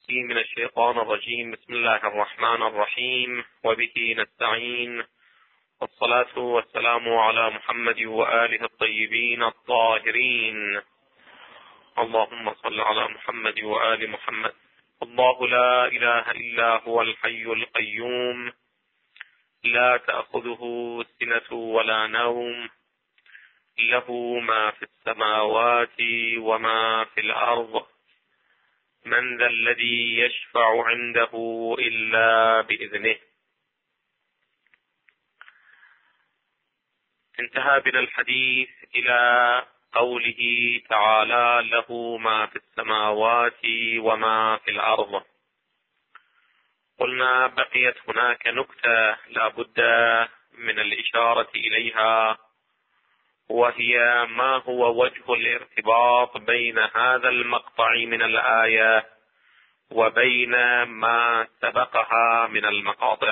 من الشيطان الرجيم. بسم الله الرحمن الرحيم، وبه نستعين، والصلاة والسلام على محمد وآله الطيبين الطاهرين. اللهم صل على محمد وآل محمد. الله لا إله إلا هو الحي القيوم، لا تأخذه سنة ولا نوم، له ما في السماوات وما في الأرض، من ذا الذي يشفع عنده إلا بإذنه. انتهى بنا الحديث إلى قوله تعالى: له ما في السماوات وما في الأرض. قلنا بقيت هناك نكتة لا بد من الإشارة إليها، وهي ما هو وجه الارتباط بين هذا المقطع من الآية وبين ما سبقها من المقاطع.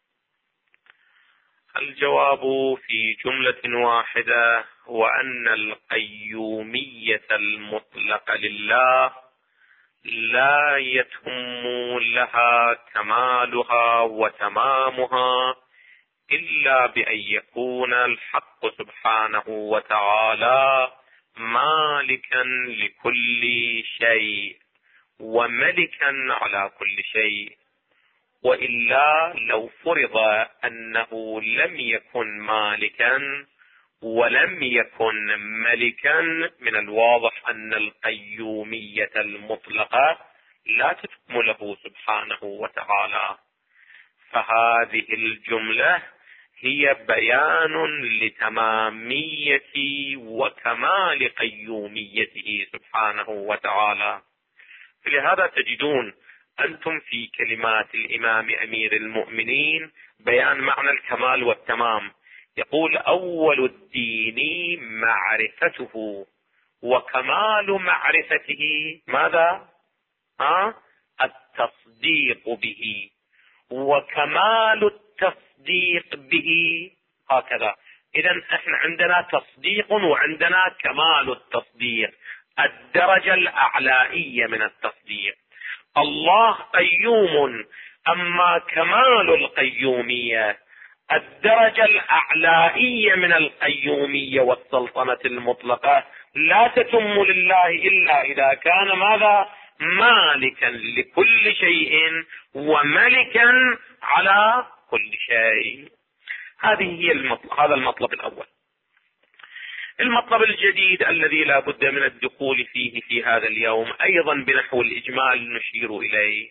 الجواب في جملة واحدة، وأن القيومية المطلقة لله لا يتم لها كمالها وتمامها إلا بأن يكون الحق سبحانه وتعالى مالكا لكل شيء وملكا على كل شيء. وإلا لو فرض أنه لم يكن مالكا ولم يكن ملكا، من الواضح أن القيومية المطلقة لا تتم له سبحانه وتعالى. فهذه الجملة هي بيان لتمامية وكمال قيوميته سبحانه وتعالى. لهذا تجدون أنتم في كلمات الإمام أمير المؤمنين بيان معنى الكمال والتمام. يقول: أول الدين معرفته، وكمال معرفته ماذا؟ التصديق به، وكمال التصديق به هكذا. إذن احنا عندنا تصديق وعندنا كمال التصديق، الدرجة الأعلائية من التصديق. الله قيوم، أما كمال القيومية، الدرجة الأعلائية من القيومية والسلطنة المطلقة، لا تتم لله إلا إذا كان ماذا؟ مالكا لكل شيء وملكا على كل شيء. هذه هي هذا المطلب الأول. المطلب الجديد الذي لا بد من الدخول فيه في هذا اليوم، أيضا بنحو الإجمال نشير إليه،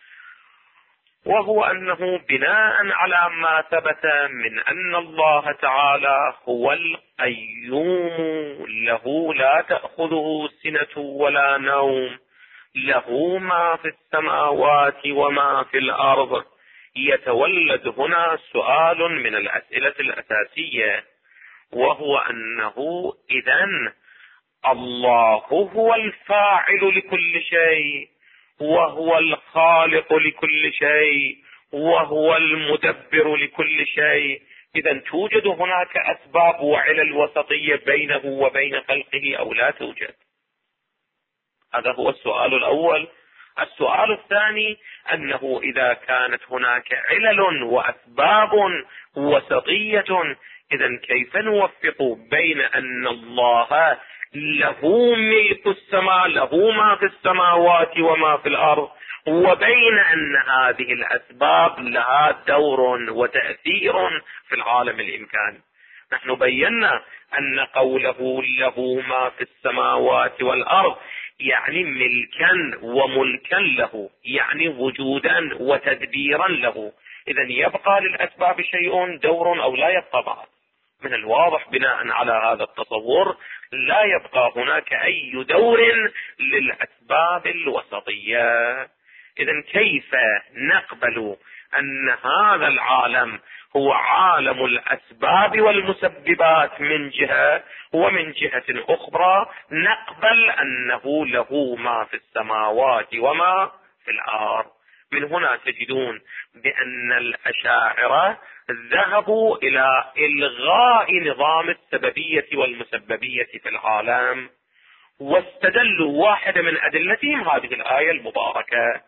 وهو أنه بناء على ما ثبت من أن الله تعالى هو القيوم، له لا تأخذه سنة ولا نوم، له ما في السماوات وما في الأرض، يتولد هنا سؤال من الأسئلة الأساسية، وهو أنه إذن الله هو الفاعل لكل شيء، وهو الخالق لكل شيء، وهو المدبر لكل شيء. إذن توجد هناك أسباب وعلل وسطية بينه وبين خلقه أو لا توجد؟ هذا هو السؤال الأول. السؤال الثاني أنه إذا كانت هناك علل وأسباب وسطية، إذن كيف نوفق بين أن الله له ملك السماء، له ما في السماوات وما في الأرض، وبين أن هذه الأسباب لها دور وتأثير في العالم الإمكاني؟ نحن بينا أن قوله له ما في السماوات والأرض يعني ملكا وملكا له، يعني وجودا وتدبيرا له. إذن يبقى للأسباب شيء دور أو لا يبقى بعد؟ من الواضح بناء على هذا التصور لا يبقى هناك أي دور للأسباب الوسطية. إذن كيف نقبل أن هذا العالم هو عالم الأسباب والمسببات من جهة، ومن جهة أخرى نقبل أنه له ما في السماوات وما في الأرض؟ من هنا تجدون بأن الأشاعرة ذهبوا إلى إلغاء نظام السببية والمسببية في العالم، واستدلوا واحدة من أدلتهم هذه الآية المباركة.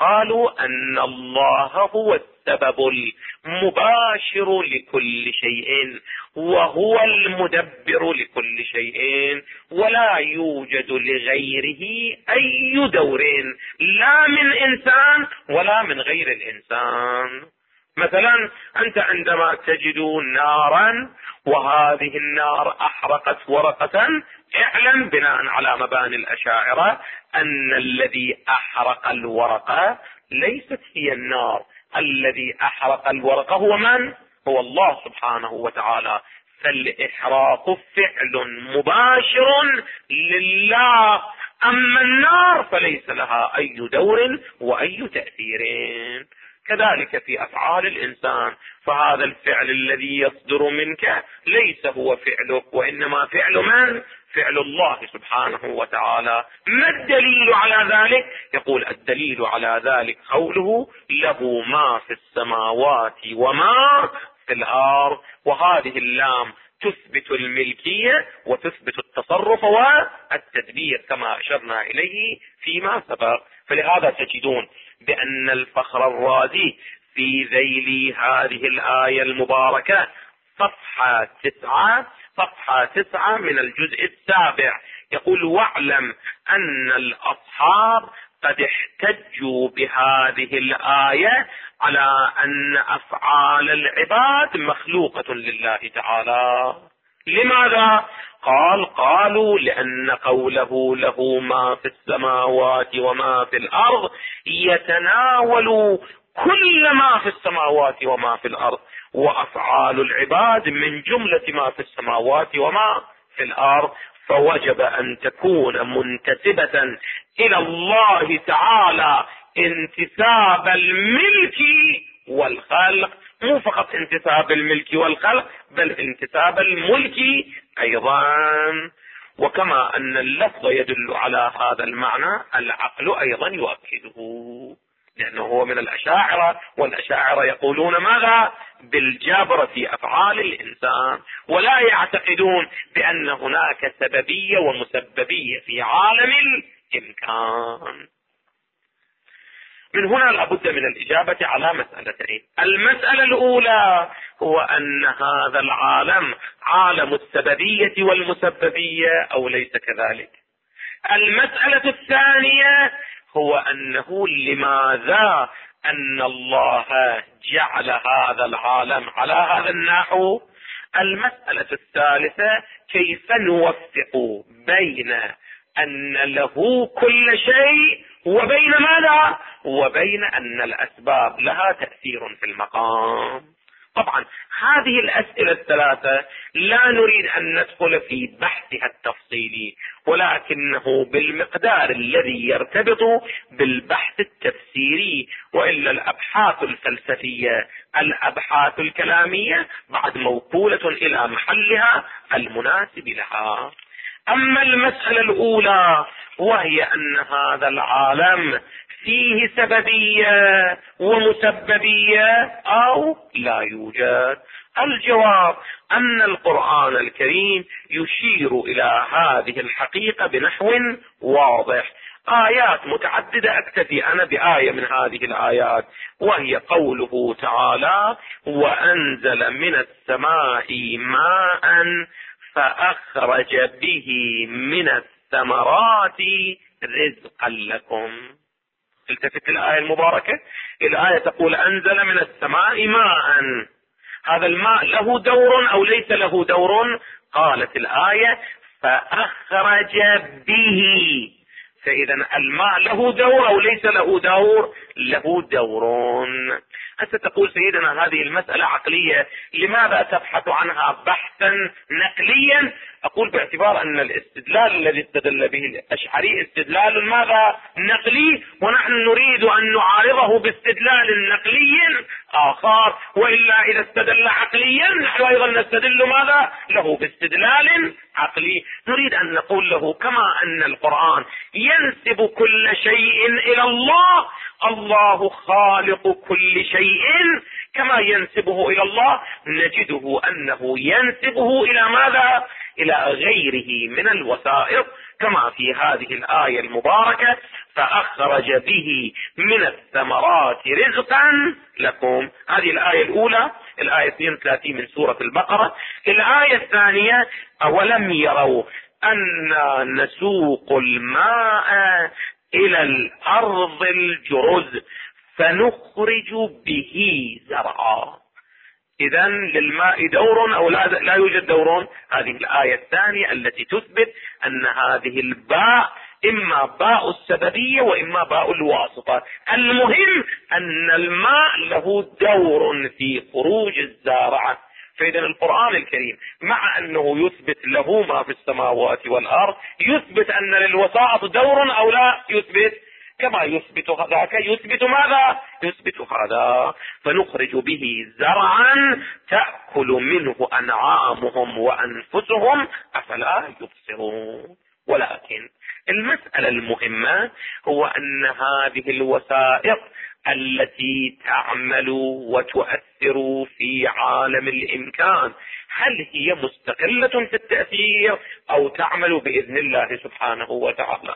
قالوا أن الله هو السبب المباشر لكل شيء وهو المدبر لكل شيء، ولا يوجد لغيره أي دور، لا من إنسان ولا من غير الإنسان. مثلا أنت عندما تجد نارا وهذه النار أحرقت ورقة، اعلم بناء على مباني الأشاعرة أن الذي أحرق الورقة ليست هي النار، الذي أحرق الورقة هو من؟ هو الله سبحانه وتعالى. فالإحراق فعل مباشر لله، أما النار فليس لها أي دور وأي تأثير. كذلك في أفعال الإنسان، فهذا الفعل الذي يصدر منك ليس هو فعلك، وإنما فعل من؟ فعل الله سبحانه وتعالى. ما الدليل على ذلك؟ يقول الدليل على ذلك قوله له ما في السماوات وما في الأرض، وهذه اللام تثبت الملكية وتثبت التصرف والتدبير كما أشرنا إليه فيما سبق. فلهذا تجدون بأن الفخر الرازي في ذيل هذه الآية المباركة صفحة 9 من الجزء 7 يقول: واعلم أن الأصحاب قد احتجوا بهذه الآية على أن أفعال العباد مخلوقة لله تعالى. لماذا؟ قالوا لأن قوله له ما في السماوات وما في الأرض يتناول كل ما في السماوات وما في الأرض، وأفعال العباد من جملة ما في السماوات وما في الأرض، فوجب أن تكون منتسبة إلى الله تعالى انتساب الملك والخلق، مو فقط انتساب الملك والخلق بل انتساب الملك أيضا. وكما أن اللفظ يدل على هذا المعنى، العقل أيضا يؤكده، لأنه هو من الأشاعرة، والأشاعرة يقولون ماذا؟ بالجبر في أفعال الإنسان، ولا يعتقدون بأن هناك سببية ومسببية في عالم الإمكان. من هنا لابد من الإجابة على مسألتين. المسألة الأولى هو أن هذا العالم عالم السببية والمسببية أو ليس كذلك. المسألة الثانية هو أنه لماذا أن الله جعل هذا العالم على هذا النحو. المسألة الثالثة كيف نوفق بين أن له كل شيء وبين ماذا؟ وبين أن الأسباب لها تأثير في المقام. طبعا هذه الأسئلة الثلاثة لا نريد أن ندخل في بحثها التفصيلي، ولكنه بالمقدار الذي يرتبط بالبحث التفسيري، وإلا الأبحاث الفلسفية الأبحاث الكلامية بعد موكولة إلى محلها المناسب لها. أما المسألة الأولى وهي أن هذا العالم فيه سببية ومسببية أو لا يوجد، الجواب أن القرآن الكريم يشير إلى هذه الحقيقة بنحو واضح. آيات متعددة، أكتفي أنا بآية من هذه الآيات، وهي قوله تعالى: وأنزل من السماء ماء فأخرج به من الثمرات رزقا لكم. التفت الآية المباركة، الآية تقول أنزل من السماء ماء، هذا الماء له دور أو ليس له دور؟ قالت الآية فأخرج به، فإذا الماء له دور أو ليس له دور؟ له دور. هسه تقول سيدنا هذه المسألة عقلية، لماذا تبحث عنها بحثا نقليا؟ أقول باعتبار أن الاستدلال الذي استدل به الأشعري استدلال ماذا؟ نقلي، ونحن نريد أن نعارضه باستدلال نقلي آخر، وإلا إذا استدل عقليا نحن أيضا نستدل ماذا؟ له باستدلال عقلي. نريد أن نقول له كما أن القرآن ينسب كل شيء إلى الله، الله خالق كل شيء، كما ينسبه إلى الله نجده أنه ينسبه إلى ماذا؟ إلى غيره من الوسائط، كما في هذه الآية المباركة: فأخرج به من الثمرات رزقا لكم. هذه الآية الأولى، الآية 32 من سورة البقرة. الآية الثانية: أولم يروا أنا نسوق الماء إلى الأرض الجرز فنخرج به زرعا. إذا للماء دور أو لا يوجد دور؟ هذه الآية الثانية التي تثبت أن هذه الباء إما باء السببية وإما باء الواسطة. المهم أن الماء له دور في خروج الزارعة. فإذا القرآن الكريم مع أنه يثبت له ما في السماوات والأرض، يثبت أن للوسائط دور أو لا يثبت؟ كما يثبت ذاك يثبت ماذا؟ يثبت هذا. فنخرج به زرعا تأكل منه أنعامهم وأنفسهم أفلا يبصرون. ولكن المسألة المهمة هو أن هذه الوسائط التي تعمل وتؤثر في عالم الإمكان، هل هي مستقلة في التأثير أو تعمل بإذن الله سبحانه وتعالى؟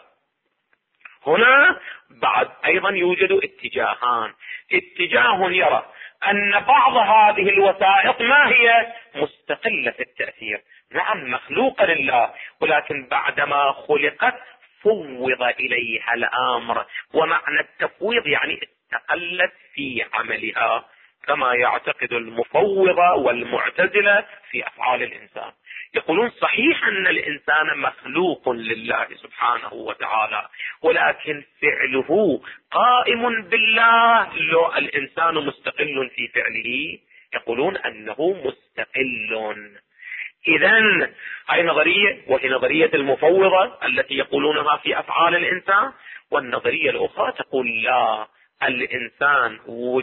هنا بعد أيضا يوجد اتجاهان. اتجاه يرى أن بعض هذه الوسائط ما هي مستقلة في التأثير، نعم مخلوقة لله، ولكن بعدما خلقت فوض إليها الأمر، ومعنى التفويض يعني استقلت في عملها، كما يعتقد المفوضة والمعتزلة في أفعال الإنسان. يقولون صحيح أن الإنسان مخلوق لله سبحانه وتعالى، ولكن فعله قائم بالله، لو الإنسان مستقل في فعله؟ يقولون أنه مستقل. إذن هاي نظرية، وهي نظرية المفوضة التي يقولونها في أفعال الإنسان. والنظرية الأخرى تقول لا، الإنسان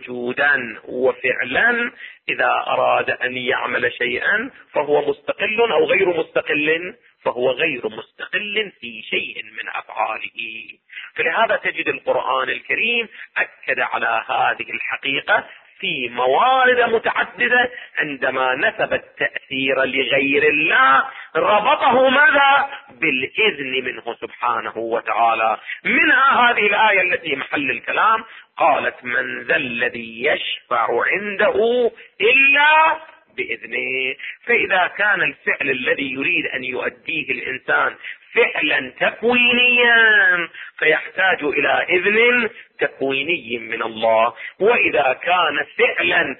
وجودا وفعلا إذا أراد أن يعمل شيئا فهو مستقل أو غير مستقل، فهو غير مستقل في شيء من أفعاله. فلهذا تجد القرآن الكريم أكد على هذه الحقيقة في موارد متعددة. عندما نسب التأثير لغير الله ربطه ماذا؟ بالإذن منه سبحانه وتعالى. منها هذه الآية التي محل الكلام: قالت من ذا الذي يشفع عنده إلا بإذنه. فإذا كان الفعل الذي يريد أن يؤديه الإنسان فعلا تكوينيا فيحتاج إلى إذن تكويني من الله، وإذا كان فعلا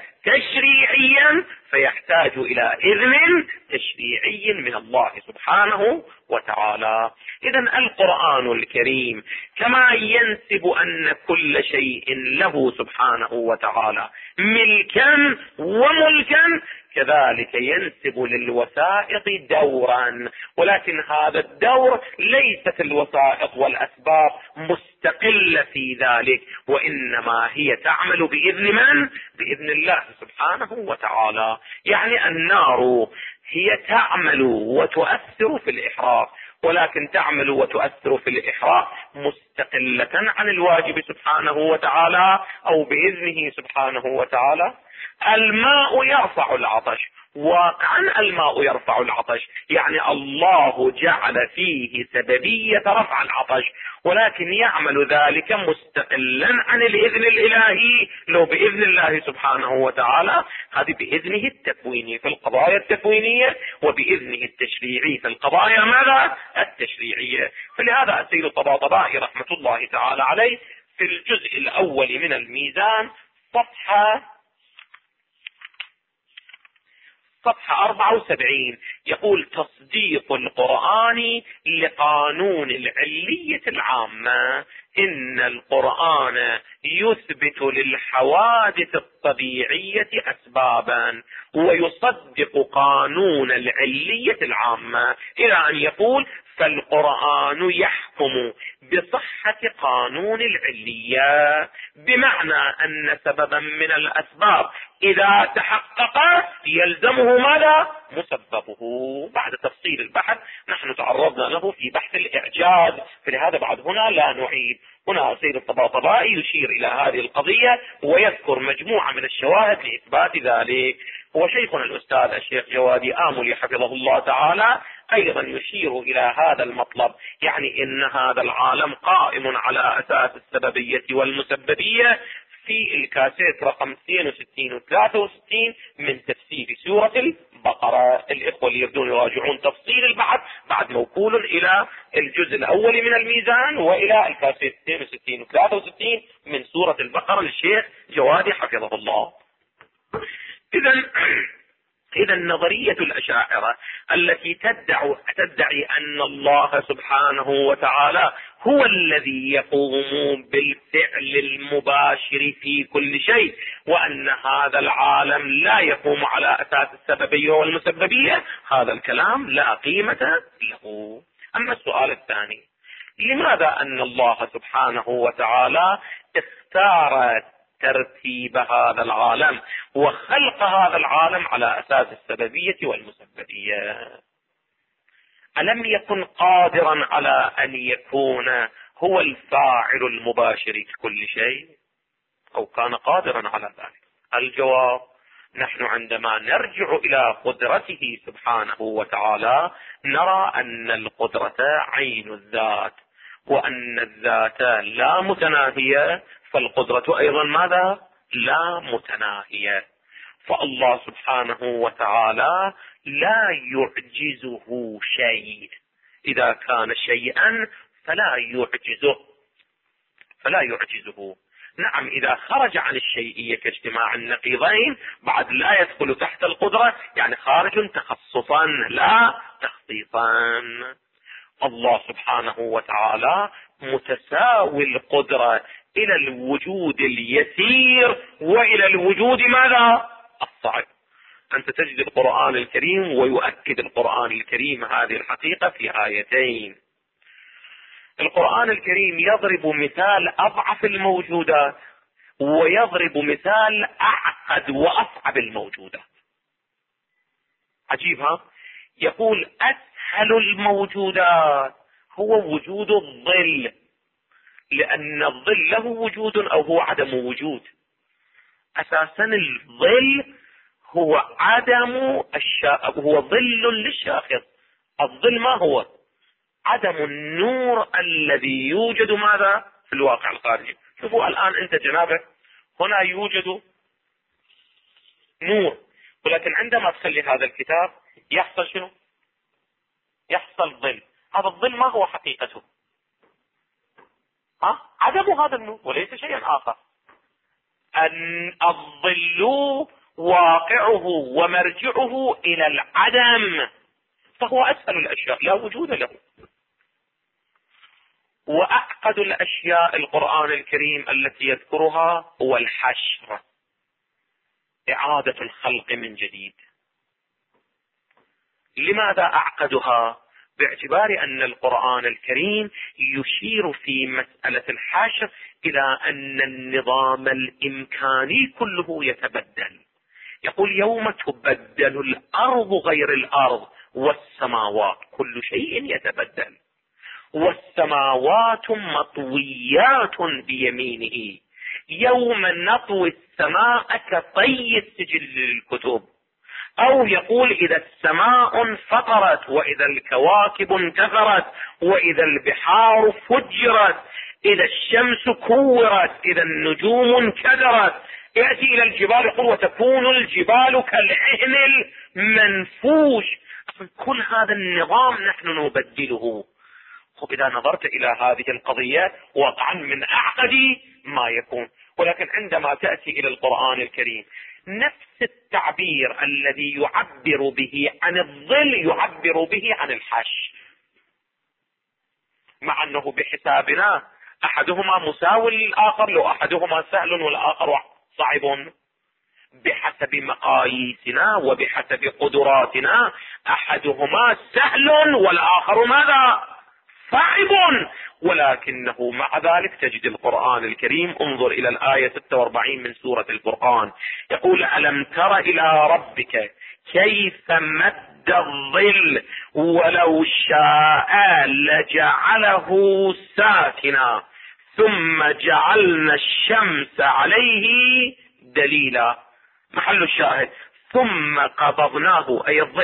تشريعيا فيحتاج إلى إذن تشريعي من الله سبحانه وتعالى. إذن القرآن الكريم كما ينسب أن كل شيء له سبحانه وتعالى ملكا وملكا، كذلك ينسب للوسائط دورا، ولكن هذا الدور ليست الوسائط والأسباب مستقلة في ذلك، وإنما هي تعمل بإذن من؟ بإذن الله سبحانه وتعالى. يعني النار هي تعمل وتؤثر في الإحراق، ولكن تعمل وتؤثر في الإحراق مستقلة عن الواجب سبحانه وتعالى أو بإذنه سبحانه وتعالى. الماء يرفع العطش، واقعا الماء يرفع العطش، يعني الله جعل فيه سببية رفع العطش، ولكن يعمل ذلك مستقلا عن الإذن الإلهي لو بإذن الله سبحانه وتعالى. هذه بإذنه التكويني في القضايا التكوينية، وبإذنه التشريعي في القضايا ماذا؟ التشريعية. فلهذا السيد الطباطبائي رحمة الله تعالى عليه في الجزء الأول من الميزان صفحة 74 يقول: تصديق القرآن لقانون العلية العامة. إن القرآن يثبت للحوادث الطبيعية أسبابا ويصدق قانون العلية العامة، إلى أن يقول: فالقرآن يحكم بصحة قانون العلية، بمعنى أن سببا من الأسباب إذا تحقق يلزمه ماذا؟ مسببه. بعد تفصيل البحث نحن تعرضنا له في بحث الإعجاز، فلهذا بعد هنا لا نعيد. هنا السيد الطباطبائي يشير إلى هذه القضية ويذكر مجموعة من الشواهد لإثبات ذلك. هو شيخنا الأستاذ الشيخ جوادي آملي حفظه الله تعالى أيضا يشير إلى هذا المطلب، يعني إن هذا العالم قائم على أساس السببية والمسببية في الكاسيت رقم 62 و 63 من تفسير سورة البقرة. الإخوة اللي يريدون يراجعون تفصيل البحث بعد موكول إلى الجزء الأول من الميزان وإلى الكاسيت 62 و 63 من سورة البقرة للشيخ جوادي حفظه الله. إذا نظرية الأشاعرة التي تدعي أن الله سبحانه وتعالى هو الذي يقوم بالفعل المباشر في كل شيء، وأن هذا العالم لا يقوم على أساس السببية والمسببية، هذا الكلام لا قيمة له. أما السؤال الثاني، لماذا أن الله سبحانه وتعالى اختار ترتيب هذا العالم وخلق هذا العالم على أساس السببية والمسببية؟ ألم يكن قادرا على أن يكون هو الفاعل المباشر في كل شيء، أو كان قادرا على ذلك؟ الجواب: نحن عندما نرجع إلى قدرته سبحانه وتعالى نرى أن القدرة عين الذات، وأن الذات لا متناهية، فالقدرة أيضا ماذا؟ لا متناهية. فالله سبحانه وتعالى لا يعجزه شيء، إذا كان شيئا فلا يعجزه. نعم، إذا خرج عن الشيئية كاجتماع النقيضين بعد لا يدخل تحت القدرة، يعني خارج تخصصا لا تخصيصا. الله سبحانه وتعالى متساوي القدرة إلى الوجود اليسير وإلى الوجود ماذا؟ الصعب. أنت تجد القرآن الكريم ويؤكد القرآن الكريم هذه الحقيقة في آيتين. القرآن الكريم يضرب مثال أضعف الموجودات ويضرب مثال أعقد وأصعب الموجودات. عجيب ها؟ يقول أسهل الموجودات هو وجود الظل، لأن الظل له وجود أو هو عدم وجود. أساسا الظل هو هو ظل للشاخص. الظل ما هو؟ عدم النور الذي يوجد ماذا؟ في الواقع الخارجي. شوفوا الآن أنت جنابك هنا يوجد نور، ولكن عندما تخلي هذا الكتاب يحصل شنو؟ يحصل ظل. هذا الظل ما هو حقيقته؟ عدم هذا النور وليس شيئا آخر. أن الظل واقعه ومرجعه إلى العدم، فهو أسهل الأشياء لا وجود له. وأعقد الأشياء القرآن الكريم التي يذكرها هو الحشر، إعادة الخلق من جديد. لماذا أعقدها؟ باعتبار أن القرآن الكريم يشير في مسألة الحشر إلى أن النظام الإمكاني كله يتبدل. يقول يوم تبدل الأرض غير الأرض والسماوات، كل شيء يتبدل. والسماوات مطويات بيمينه، يوم نطوي السماء كطي السجل للكتب. أو يقول إذا السماء انفطرت وإذا الكواكب انتثرت وإذا البحار فجرت، إذا الشمس كورت، إذا النجوم انكدرت. يأتي إلى الجبال يقول وتكون الجبال كالعهن المنفوش. كل هذا النظام نحن نبدله. إذا نظرت إلى هذه القضية واقعا من أعقد ما يكون. ولكن عندما تأتي إلى القرآن الكريم نفس التعبير الذي يعبر به عن الظل يعبر به عن الحشر، مع أنه بحسابنا أحدهما مساوي للآخر، لو أحدهما سهل والآخر صعب. بحسب مقاييسنا وبحسب قدراتنا أحدهما سهل والآخر ماذا؟ صعب. ولكنه مع ذلك تجد القرآن الكريم، انظر إلى الآية 46 من سورة الفرقان، يقول ألم تر إلى ربك كيف مد الظل ولو شاء لجعله ساكنا ثم جعلنا الشمس عليه دليلا. محل الشاهد ثم قبضناه أي الظل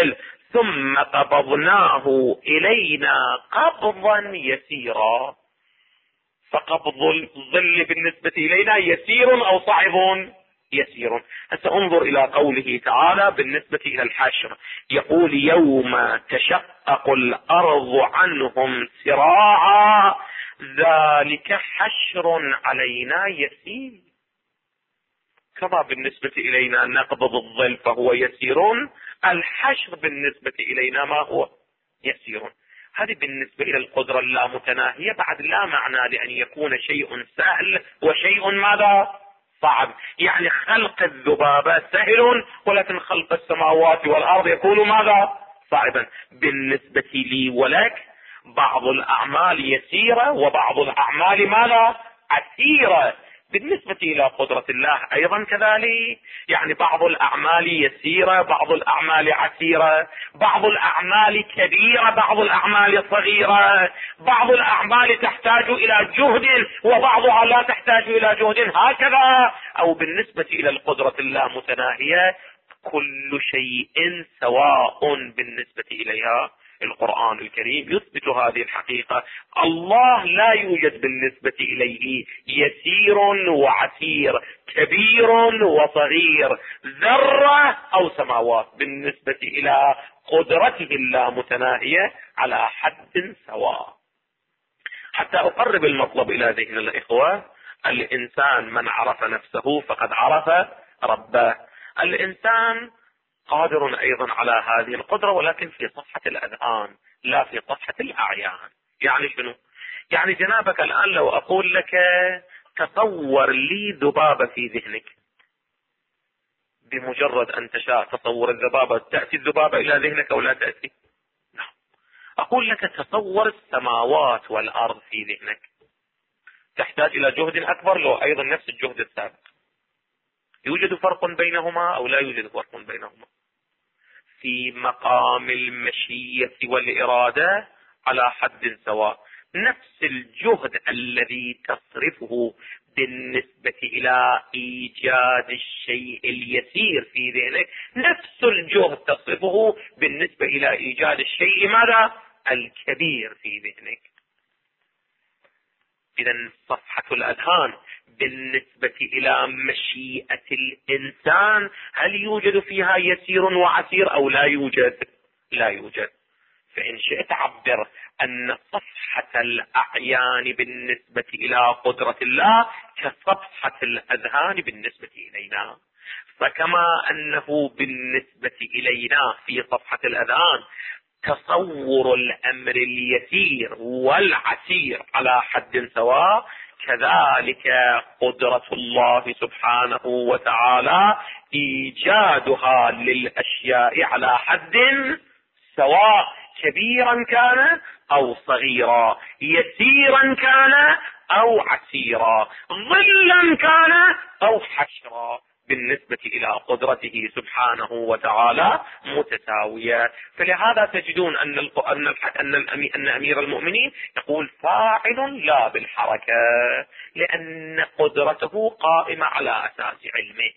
ثم قبضناه إلينا قبضا يسيرا. فقبض الظل بالنسبة إلينا يسير أو صعب؟ يسير. هسه انظر إلى قوله تعالى بالنسبة إلى الحشر، يقول يوم تشقق الأرض عنهم سراعا ذلك حشر علينا يسير. كما بالنسبة إلينا نقبض الظل فهو يسير، الحشر بالنسبة إلينا ما هو؟ يسير. هذه بالنسبة إلى القدرة اللامتناهية بعد لا معنى لأن يكون شيء سهل وشيء ماذا؟ صعب. يعني خلق الذبابة سهل، ولكن خلق السماوات والأرض يكون ماذا؟ صعبا. بالنسبة لي ولك بعض الأعمال يسيرة وبعض الأعمال ماذا؟ عسيرة. بالنسبة إلى قدرة الله أيضا كذلك، يعني بعض الأعمال يسيرة، بعض الأعمال عسيرة، بعض الأعمال كبيرة، بعض الأعمال صغيرة، بعض الأعمال تحتاج إلى جهد وبعضها لا تحتاج إلى جهد، هكذا. أو بالنسبة إلى القدرة اللامتناهية كل شيء سواء بالنسبة إليها. القرآن الكريم يثبت هذه الحقيقة. الله لا يوجد بالنسبة إليه يسير وعسير، كبير وصغير، ذرة أو سماوات، بالنسبة إلى قدرته اللامتناهية على حد سواء. حتى أقرب المطلب إلى ذهن الإخوة، الإنسان من عرف نفسه فقد عرف ربه. الإنسان قادر أيضا على هذه القدرة، ولكن في صفحة الأذهان لا في صفحة الأعيان. يعني شنو؟ يعني جنابك الآن لو أقول لك تصور لي ذبابة في ذهنك، بمجرد أن تشاء تصور الذبابة، تأتي الذبابة إلى ذهنك أو لا تأتي؟ نعم. أقول لك تصور السماوات والأرض في ذهنك، تحتاج إلى جهد أكبر لو أيضا نفس الجهد السابق. يوجد فرق بينهما أو لا يوجد فرق بينهما؟ في مقام المشيئة والإرادة على حد سواء. نفس الجهد الذي تصرفه بالنسبة إلى إيجاد الشيء اليسير في ذهنك، نفس الجهد تصرفه بالنسبة إلى إيجاد الشيء ماذا؟ الكبير في ذهنك. إذن صفحة الأذهان بالنسبة إلى مشيئة الإنسان هل يوجد فيها يسير وعسير أو لا يوجد؟ لا يوجد. فإن شئت عبر أن صفحة الأعيان بالنسبة إلى قدرة الله كصفحة الأذهان بالنسبة إلينا. فكما أنه بالنسبة إلينا في صفحة الأذهان تصور الأمر اليسير والعسير على حد سواء، كذلك قدرة الله سبحانه وتعالى إيجادها للأشياء على حد سواء، كبيرا كان أو صغيرا، يسيرا كان أو عسيرا، ظلا كان أو حشرا، بالنسبة إلى قدرته سبحانه وتعالى متساوية. فلهذا تجدون أن أمير المؤمنين يقول فاعل لا بالحركة، لأن قدرته قائمة على أساس علمه،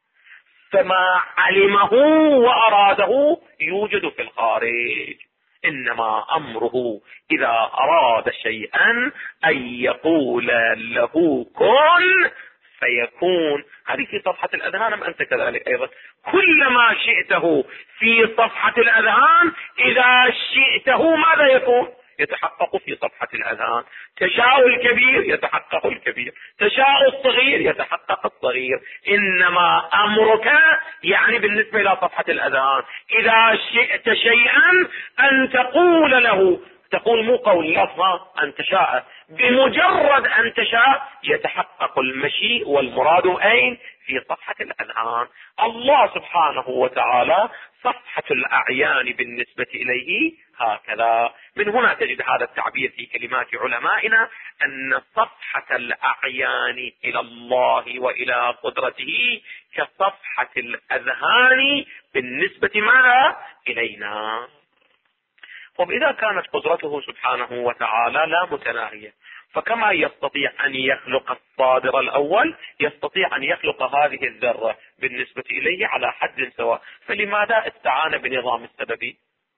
فما علمه وأراده يوجد في الخارج. إنما أمره إذا أراد شيئا أن يقول له كن فيكون. هذه في صفحة الأذهان، أم أنت كذلك أيضا؟ كل ما شئته في صفحة الأذهان إذا شئته ماذا يكون؟ يتحقق في صفحة الأذهان. تشاء الكبير يتحقق الكبير، تشاء الصغير يتحقق الصغير. إنما أمرك يعني بالنسبة إلى صفحة الأذهان إذا شئت شيئا أن تقول له، تقول مو قول لفظ أن تشاء، بمجرد أن تشاء يتحقق المشيء والمراد أين؟ في صفحة الأذهان. الله سبحانه وتعالى صفحة الأعيان بالنسبة إليه هكذا. من هنا تجد هذا التعبير في كلمات علمائنا أن صفحة الأعيان إلى الله وإلى قدرته كصفحة الأذهان بالنسبة ماذا؟ إلينا. طب إذا كانت قدرته سبحانه وتعالى لا متناهية، فكما يستطيع أن يخلق الصادر الأول يستطيع أن يخلق هذه الذرة بالنسبة إليه على حد سواء، فلماذا استعان بنظام السببي؟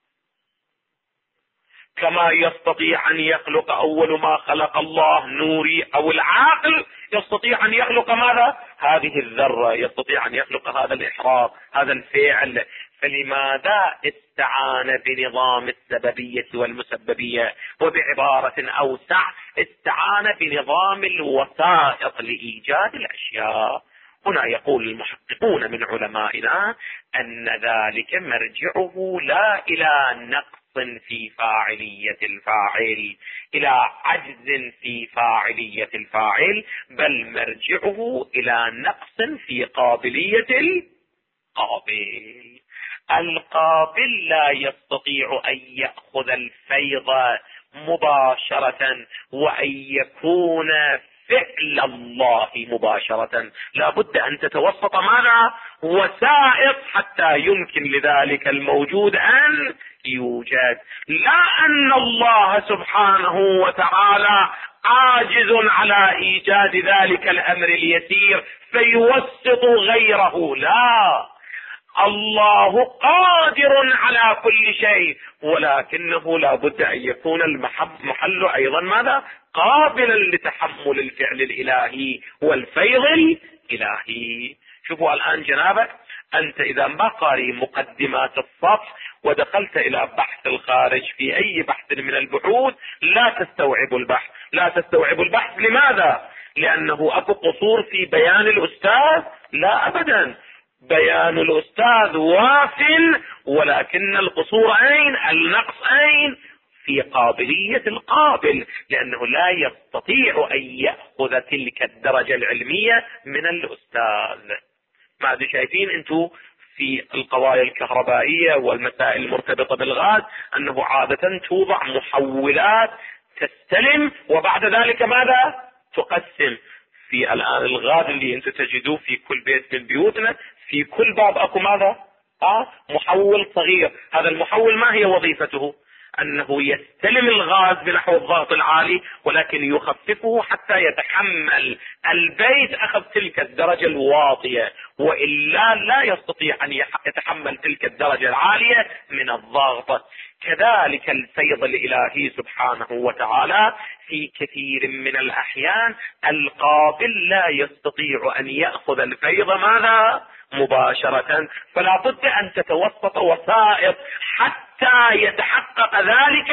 كما يستطيع أن يخلق أول ما خلق الله نوري، أو العاقل يستطيع أن يخلق ماذا؟ هذه الذرة، يستطيع أن يخلق هذا الإحراق، هذا الفعل. فلماذا استعان بنظام السببية والمسببية؟ وبعبارة أوسع استعان بنظام الوسائط لإيجاد الأشياء. هنا يقول المحققون من علمائنا أن ذلك مرجعه لا إلى نقص في فاعلية الفاعل، إلى عجز في فاعلية الفاعل، بل مرجعه إلى نقص في قابلية القابل. القابل لا يستطيع أن يأخذ الفيض مباشرة وأن يكون فعل الله مباشرة، لا بد أن تتوسط معنا وسائط حتى يمكن لذلك الموجود أن يوجد. لا أن الله سبحانه وتعالى عاجز على إيجاد ذلك الأمر اليسير فيوسط غيره، لا، الله قادر على كل شيء، ولكنه لا بد أن يكون المحل أيضا ماذا؟ قابلا لتحمل الفعل الإلهي والفيض الإلهي. شوفوا الآن جنابك، أنت إذا ما قاري مقدمات الصف ودخلت إلى بحث الخارج في أي بحث من البحوث لا تستوعب البحث. لا تستوعب البحث لماذا؟ لأنه أكو قصور في بيان الأستاذ؟ لا أبدا، بيان الأستاذ وافٍ، ولكن القصور أين؟ النقص أين؟ في قابلية القابل، لأنه لا يستطيع أن يأخذ تلك الدرجة العلمية من الأستاذ. ما أدري شايفين أنتم في القضايا الكهربائية والمسائل المرتبطة بالغاز أنه عادة توضع محولات تستلم وبعد ذلك ماذا؟ تقسم. في الآن الغاز اللي أنتم تجدوه في كل بيت من بيوتنا في كل باب أكو ماذا؟ محول صغير. هذا المحول ما هي وظيفته؟ أنه يستلم الغاز بنحو الضغط العالي، ولكن يخففه حتى يتحمل البيت أخذ تلك الدرجة الواطية، وإلا لا يستطيع أن يتحمل تلك الدرجة العالية من الضغط. كذلك الفيض الإلهي سبحانه وتعالى في كثير من الأحيان القابل لا يستطيع أن يأخذ الفيض ماذا؟ مباشرة، فلا بد أن تتوسط وسائط حتى يتحقق ذلك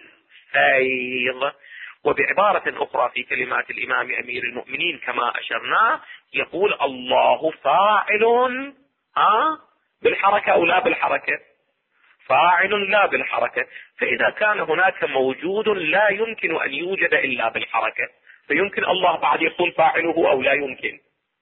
الفيض. وبعبارة أخرى في كلمات الإمام أمير المؤمنين كما أشرنا يقول الله فاعل بالحركة أو لا بالحركة؟ فاعل لا بالحركة. فإذا كان هناك موجود لا يمكن أن يوجد إلا بالحركة، فيمكن الله بعد يقول فاعله أو لا يمكن؟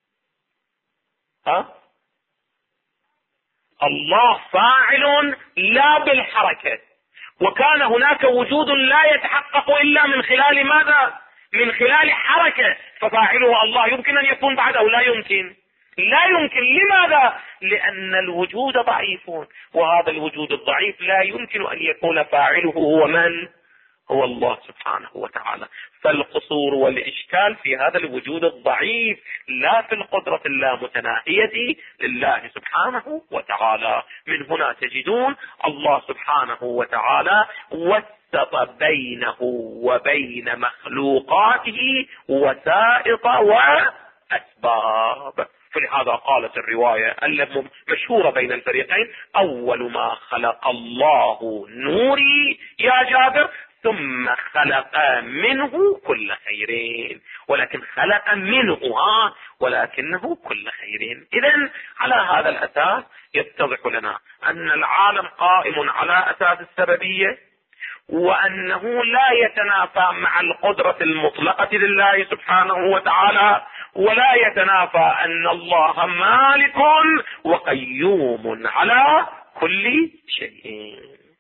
الله فاعل لا بالحركة، وكان هناك وجود لا يتحقق إلا من خلال ماذا؟ من خلال حركة، ففاعله الله يمكن أن يكون بعد أو لا يمكن؟ لا يمكن. لماذا؟ لأن الوجود ضعيف، وهذا الوجود الضعيف لا يمكن أن يكون فاعله هو من؟ هو الله سبحانه وتعالى. فالقصور والإشكال في هذا الوجود الضعيف لا في القدرة اللامتناهية لله سبحانه وتعالى. من هنا تجدون الله سبحانه وتعالى وسط بينه وبين مخلوقاته وسائط وأسباب. فلهذا قالت الرواية المشهورة بين الفريقين: أول ما خلق الله نوري يا جابر، ثم خلق منه كل خيرين. ولكن خلق منه ولكنه كل خيرين. إذن على هذا الأساس يتضح لنا أن العالم قائم على أساس السببية، وأنه لا يتنافى مع القدرة المطلقة لله سبحانه وتعالى، ولا يتنافى أن الله مالك وقيوم على كل شيء.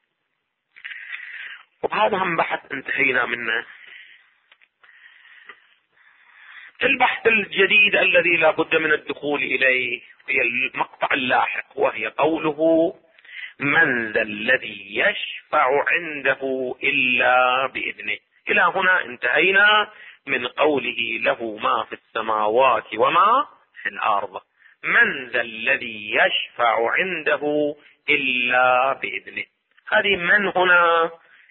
وبهذا هم بحث انتهينا منه. البحث الجديد الذي لا بد من الدخول إليه هي المقطع اللاحق، وهي قوله: من ذا الذي يشفع عنده إلا بإذنه. إلى هنا انتهينا من قوله له ما في السماوات وما في الأرض. من ذا الذي يشفع عنده إلا بإذنه. هذه من هنا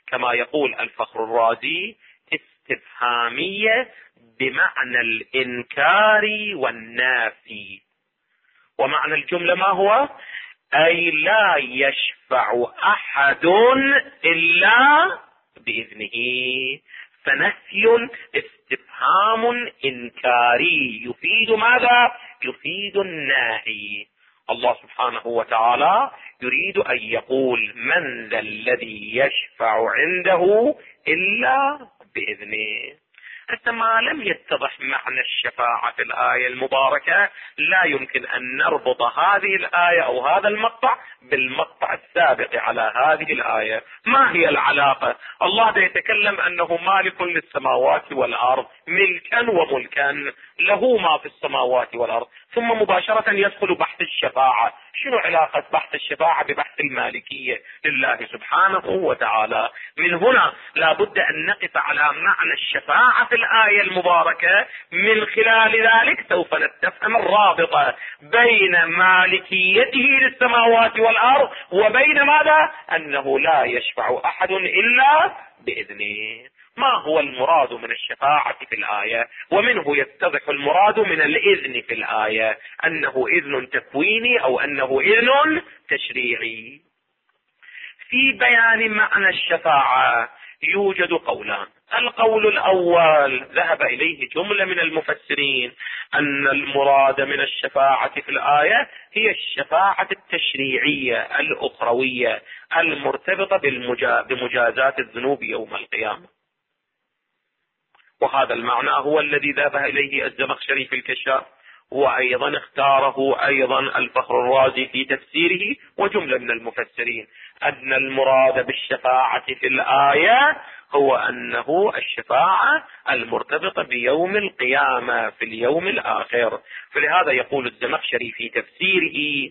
كما يقول الفخر الرازي استفهامية بمعنى الإنكار والنافي. ومعنى الجملة ما هو؟ أي لا يشفع أحد إلا بإذنه. فنفي استفهام إنكاري يفيد ماذا؟ يفيد الناهي. الله سبحانه وتعالى يريد أن يقول من ذا الذي يشفع عنده إلا بإذنه. حتى ما لم يتضح معنى الشفاعة في الآية المباركة لا يمكن أن نربط هذه الآية أو هذا المقطع بالمقطع السابق على هذه الآية. ما هي العلاقة؟ الله يتكلم أنه مالك للسماوات والأرض ملكا وملكا، له ما في السماوات والأرض، ثم مباشرة يدخل بحث الشفاعة. شنو علاقة بحث الشفاعة ببحث المالكية لله سبحانه وتعالى؟ من هنا لا بد أن نقف على معنى الشفاعة في الآية المباركة. من خلال ذلك سوف نستفهم الرابطة بين مالكيته للسماوات والأرض وبين ماذا؟ أنه لا يشفع أحد إلا بإذنه. ما هو المراد من الشفاعة في الآية؟ ومنه يتضح المراد من الإذن في الآية، أنه إذن تكويني أو أنه إذن تشريعي. في بيان معنى الشفاعة يوجد قولان. القول الأول ذهب إليه جملة من المفسرين، أن المراد من الشفاعة في الآية هي الشفاعة التشريعية الأخروية المرتبطة بمجازات الذنوب يوم القيامة. وهذا المعنى هو الذي ذهب إليه الزمخشري في الكشاف، وأيضا اختاره أيضا الفخر الرازي في تفسيره وجملة من المفسرين، أن المراد بالشفاعة في الآية هو أنه الشفاعة المرتبطة بيوم القيامة في اليوم الآخر. فلهذا يقول الزمخشري في تفسيره: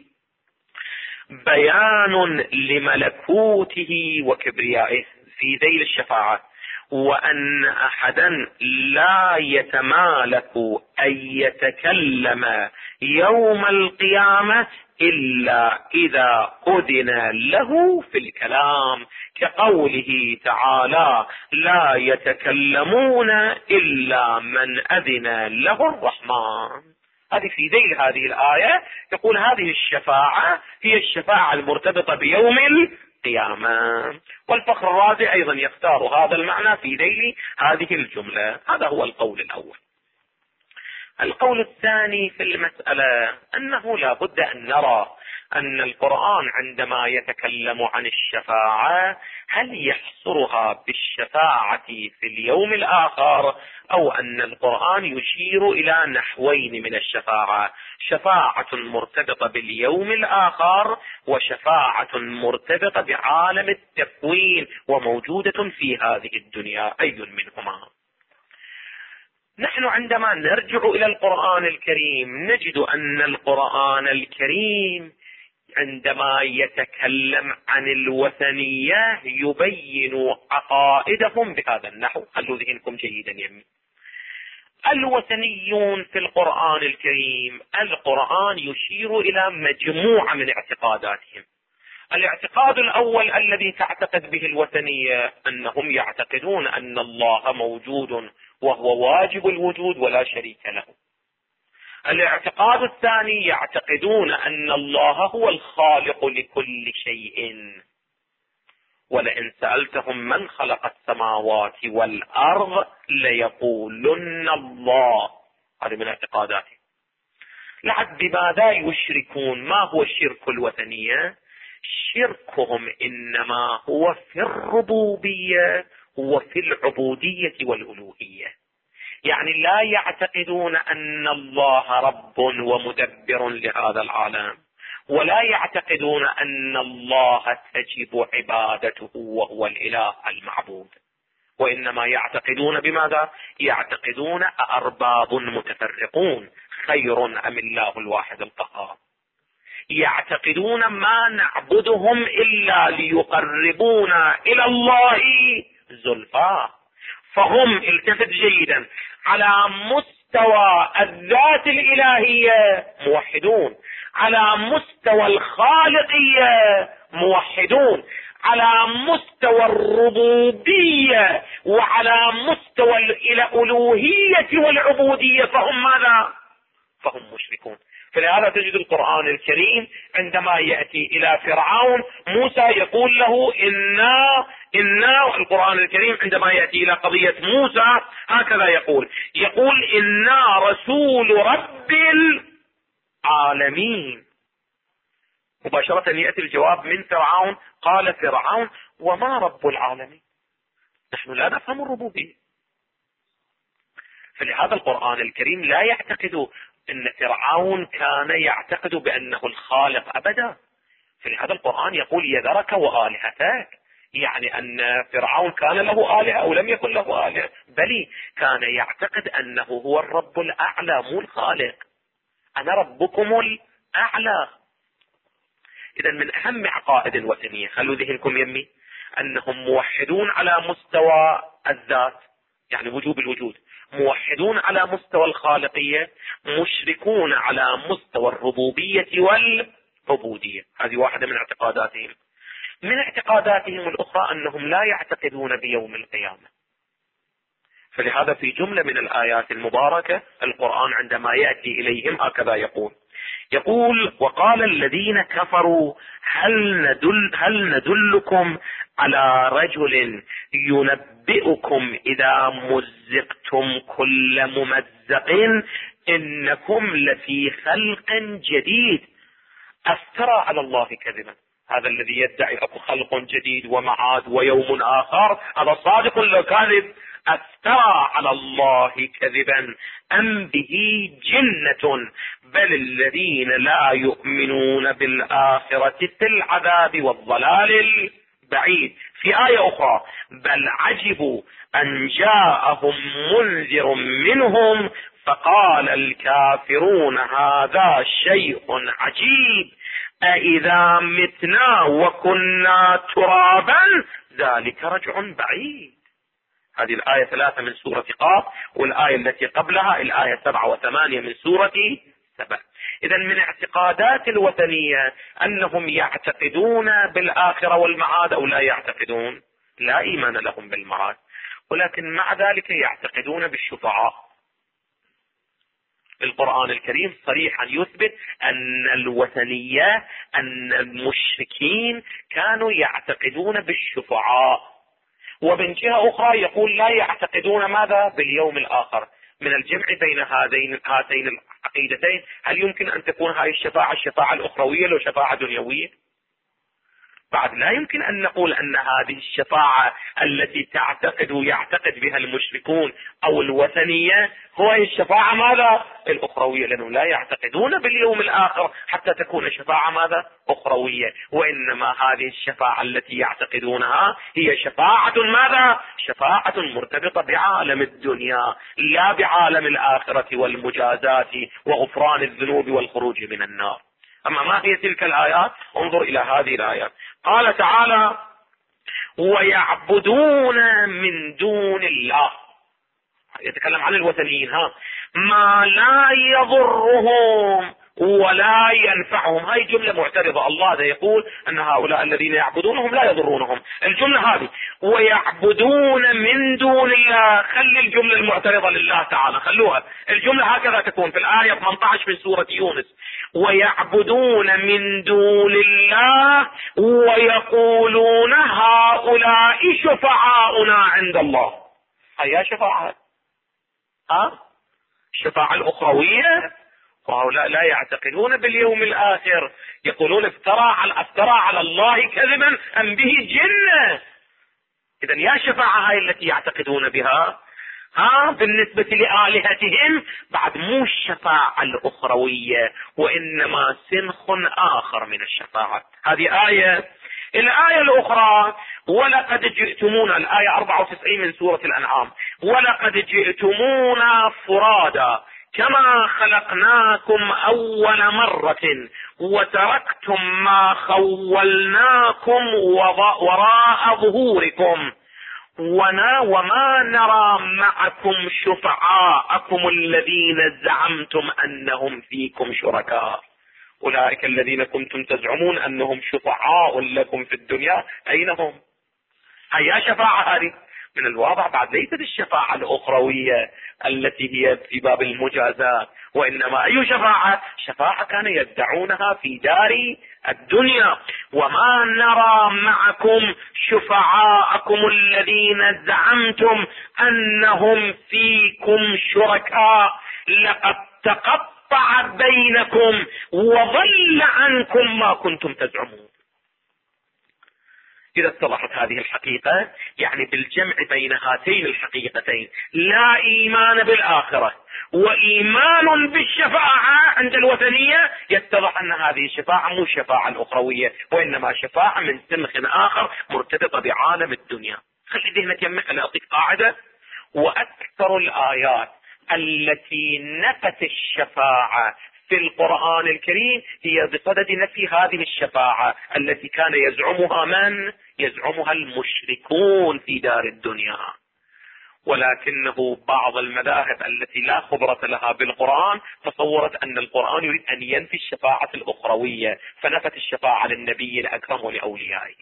بيان لملكوته وكبريائه في ذيل الشفاعة، وأن أحدا لا يتمالك أن يتكلم يوم القيامة إلا إذا أذن له في الكلام، كقوله تعالى: لا يتكلمون إلا من أذن له الرحمن. هذه في ذيل هذه الآية يقول هذه الشفاعة هي الشفاعة المرتبطة بيوم القيامة. والفخر الرازي أيضا يختار هذا المعنى في ذيل هذه الجملة. هذا هو القول الأول. القول الثاني في المسألة أنه لا بد أن نرى أن القرآن عندما يتكلم عن الشفاعة هل يحصرها بالشفاعة في اليوم الآخر، أو أن القرآن يشير إلى نحوين من الشفاعة: شفاعة مرتبطة باليوم الآخر وشفاعة مرتبطة بعالم التكوين وموجودة في هذه الدنيا. أي منهما؟ نحن عندما نرجع إلى القرآن الكريم نجد أن القرآن الكريم عندما يتكلم عن الوثنية يبين عقائدهم بهذا النحو. خلوا ذهنكم جيدا يمين. الوثنيون في القرآن الكريم القرآن يشير إلى مجموعة من اعتقاداتهم. الاعتقاد الأول الذي تعتقد به الوثنية أنهم يعتقدون أن الله موجود وهو واجب الوجود ولا شريك له. الاعتقاد الثاني يعتقدون أن الله هو الخالق لكل شيء، ولئن سألتهم من خلق السماوات والأرض ليقولن الله. هذه من اعتقاداتهم. لعد بماذا يشركون؟ ما هو الشرك الوثنية؟ شركهم إنما هو في الربوبية وفي العبودية والألوهية. يعني لا يعتقدون أن الله رب ومدبر لهذا العالم، ولا يعتقدون أن الله تجب عبادته وهو الإله المعبود، وإنما يعتقدون بماذا؟ يعتقدون أأرباب متفرقون خير أم الله الواحد القهار. يعتقدون ما نعبدهم إلا ليقربونا إلى الله زلفى. فهم، التفت جيدا، على مستوى الذات الإلهية موحدون، على مستوى الخالقية موحدون، على مستوى الربوبية وعلى مستوى الألوهية والعبودية فهم ماذا؟ فهم مشركون. فلهذا تجد القرآن الكريم عندما يأتي إلى فرعون موسى يقول له إنا القرآن الكريم عندما يأتي إلى قضية موسى هكذا يقول إنا رسول رب العالمين. مباشرة يأتي الجواب من فرعون، قال فرعون وما رب العالمين؟ نحن لا نفهم الربوبية. فلهذا القرآن الكريم لا يعتقد ان فرعون كان يعتقد بانه الخالق ابدا. فلهذا القرآن يقول يذرك وآلهتك، يعني ان فرعون كان له آلهة او لم يكن له آلهة، بل كان يعتقد انه هو الرب الاعلى مو الخالق. انا ربكم الاعلى. اذا من اهم عقائد الوثنية، خلوا ذهنكم يمي، انهم موحدون على مستوى الذات يعني وجوب الوجود، موحدون على مستوى الخالقية، مشركون على مستوى الربوبية والعبودية. هذه واحدة من اعتقاداتهم. من اعتقاداتهم الأخرى أنهم لا يعتقدون بيوم القيامة. فلهذا في جملة من الآيات المباركة القرآن عندما يأتي إليهم هكذا يقول وقال الذين كفروا هل ندلكم على رجل ينبئكم إذا مزقتم كل ممزق إنكم لفي خلق جديد أفترى على الله كذبا. هذا الذي يدعي خلق جديد ومعاد ويوم آخر هذا صادق لو كاذب. أفترى على الله كذبا أم به جنة بل الذين لا يؤمنون بالآخرة في العذاب والضلال البعيد. في آية أخرى بل عجبوا أن جاءهم منذر منهم فقال الكافرون هذا شيء عجيب أإذا متنا وكنا ترابا ذلك رجع بعيد. هذه الآية 3 من سورة قاف، والآية التي قبلها الآية 7 و8 من سورة سبأ. إذا من اعتقادات الوثنية أنهم يعتقدون بالآخرة والمعاد أو لا يعتقدون، لا إيمان لهم بالمعاد، ولكن مع ذلك يعتقدون بالشفعاء. القرآن الكريم صريحا يثبت أن الوثنية أن المشركين كانوا يعتقدون بالشفعاء. ومن جهة أخرى يقول لا يعتقدون ماذا؟ باليوم الآخر. من الجمع بين هاتين العقيدتين هل يمكن أن تكون هذه الشفاعة الأخروية لو شفاعة دنيوية؟ بعد لا يمكن أن نقول أن هذه الشفاعة التي يعتقد بها المشركون أو الوثنية هو الشفاعة ماذا؟ الأخروية، لأنهم لا يعتقدون باليوم الآخر حتى تكون شفاعة ماذا؟ أخروية. وإنما هذه الشفاعة التي يعتقدونها هي شفاعة ماذا؟ شفاعة مرتبطة بعالم الدنيا لا بعالم الآخرة والمجازات وغفران الذنوب والخروج من النار. أما ما هي تلك الآيات؟ انظر إلى هذه الآيات. قال تعالى ويعبدون من دون الله، يتكلم عن الوثنيين، ما لا يضرهم ولا ينفعهم. هاي جملة معترضة. الله يقول أن هؤلاء الذين يعبدونهم لا يضرونهم. الجملة هذه ويعبدون من دون الله، خلي الجملة المعترضة لله تعالى خلوها. الجملة هكذا تكون في الآية 18 من سورة يونس ويعبدون من دون الله ويقولون هؤلاء شفعاؤنا عند الله. هيا شفاعة الشفاعة الأخروية، وهؤلاء لا يعتقدون باليوم الآخر، يقولون افترى على الله كذبا أم به جنة. إذن يا شفاعة هاي التي يعتقدون بها بالنسبة لآلهتهم بعد مو الشفاعة الأخروية وإنما سنخ آخر من الشفاعة. هذه آية. الآية الأخرى ولقد جئتمونا، الآية 94 من سورة الأنعام، ولقد جئتمونا فرادا كما خلقناكم أول مرة وتركتم ما خولناكم وراء ظهوركم وما نرى معكم شفعاءكم الذين زعمتم أنهم فيكم شركاء أولئك الذين كنتم تزعمون أنهم شفعاء لكم في الدنيا أين هم؟ هي شفاعة هذه من الواضح بعد ليست الشفاعة الأخروية التي هي في باب المجازات، وإنما أي شفاعة؟ شفاعة كانوا يدعونها في دار الدنيا. وما نرى معكم شفعاءكم الذين زعمتم أنهم فيكم شركاء لقد تقطع بينكم وضل عنكم ما كنتم تزعمون. إذا اتضحت هذه الحقيقة، يعني بالجمع بين هاتين الحقيقتين، لا إيمان بالآخرة وإيمان بالشفاعة عند الوثنية، يتضح أن هذه الشفاعة مو الشفاعة الأخروية، وإنما شفاعة من سمخ آخر مرتبطة بعالم الدنيا. خلي ذهنك يمك، أنا أعطيك قاعدة: وأكثر الآيات التي نفت الشفاعة في القرآن الكريم هي بصدد نفي هذه الشفاعة التي كان يزعمها من؟ يزعمها المشركون في دار الدنيا. ولكنه بعض المذاهب التي لا خبرة لها بالقرآن تصورت أن القرآن يريد أن ينفي الشفاعة الأخروية، فنفت الشفاعة للنبي الأكرم ولأوليائه.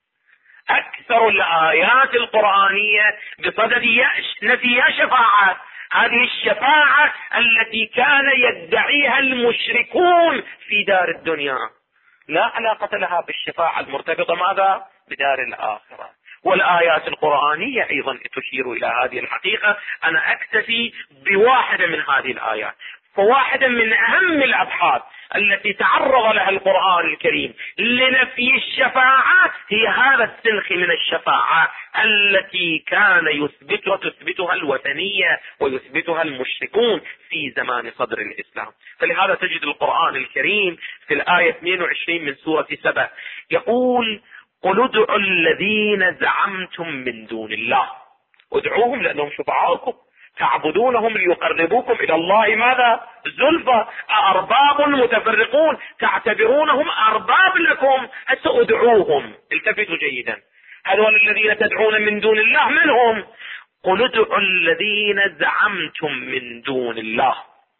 أكثر الآيات القرآنية بصدد نفي شفاعة، هذه الشفاعة التي كان يدعيها المشركون في دار الدنيا، لا علاقة لها بالشفاعة المرتبطة ماذا؟ بدار الآخرة. والآيات القرآنية أيضا تشير إلى هذه الحقيقة. أنا أكتفي بواحدة من هذه الآيات. فواحدة من أهم الأبحاث التي تعرض لها القرآن الكريم لنفي الشفاعة هي هذا السلخ من الشفاعة التي كان تثبتها الوثنية ويثبتها المشركون في زمان صدر الإسلام. فلهذا تجد القرآن الكريم في الآية 22 من سورة سبأ يقول: قل ادعوا الذين زعمتم من دون الله. ادعوهم لأنهم شفعاؤكم، تعبدونهم ليقربوكم إلى الله ماذا؟ زلفى. أرباب متفرقون تعتبرونهم أرباب لكم، ادعوهم. التفتوا جيدا، هذول الذين تدعون من دون الله من هم؟ قل ادعوا الذين زعمتم من دون الله.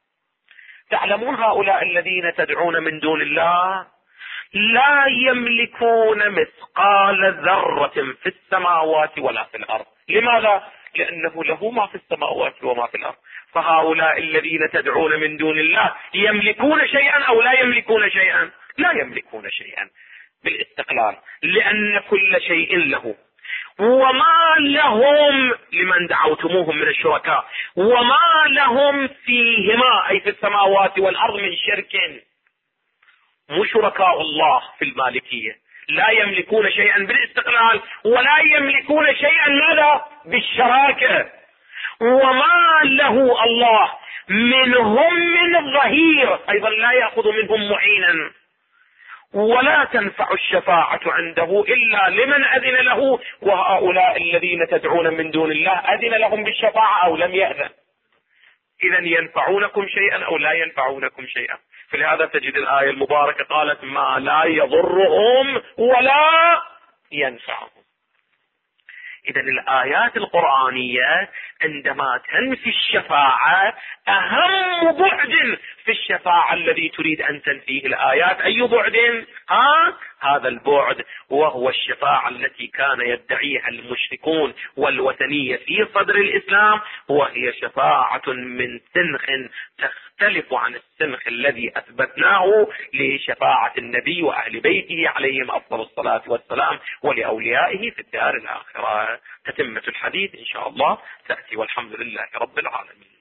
تعلمون هؤلاء الذين تدعون من دون الله لا يملكون مثقال ذرة في السماوات ولا في الأرض. لماذا؟ لأنه له ما في السماوات وما في الأرض. فهؤلاء الذين تدعون من دون الله يملكون شيئا أو لا يملكون شيئا؟ لا يملكون شيئا بالاستقلال، لأن كل شيء له. وما لهم لمن دعوتموهم من الشركاء، وما لهم فيهما أي في السماوات والأرض من شرك. مو شركاء الله في المالكية، لا يملكون شيئا بالاستقلال ولا يملكون شيئا ماذا؟ بالشراكة. وما له الله منهم من ظهير، أيضا لا يأخذ منهم معينا. ولا تنفع الشفاعة عنده إلا لمن أذن له. وهؤلاء الذين تدعون من دون الله أذن لهم بالشفاعة أو لم يأذن؟ إذن ينفعونكم شيئا أو لا ينفعونكم شيئا. فلهذا تجد الآية المباركة قالت: ما لا يضرهم ولا ينفعهم. إذن الآيات القرآنية عندما تنفي الشفاعة، أهم بعد في الشفاعة الذي تريد أن تنفيه الآيات أي بعد؟ هذا البعد، وهو الشفاعة التي كان يدعيها المشركون والوثنية في صدر الإسلام، وهي شفاعة من سنخ تختلف عن السنخ الذي أثبتناه لشفاعة النبي وأهل بيته عليهم أفضل الصلاة والسلام ولأوليائه في الدار الآخرة. تتمة الحديث إن شاء الله تأتي، والحمد لله رب العالمين.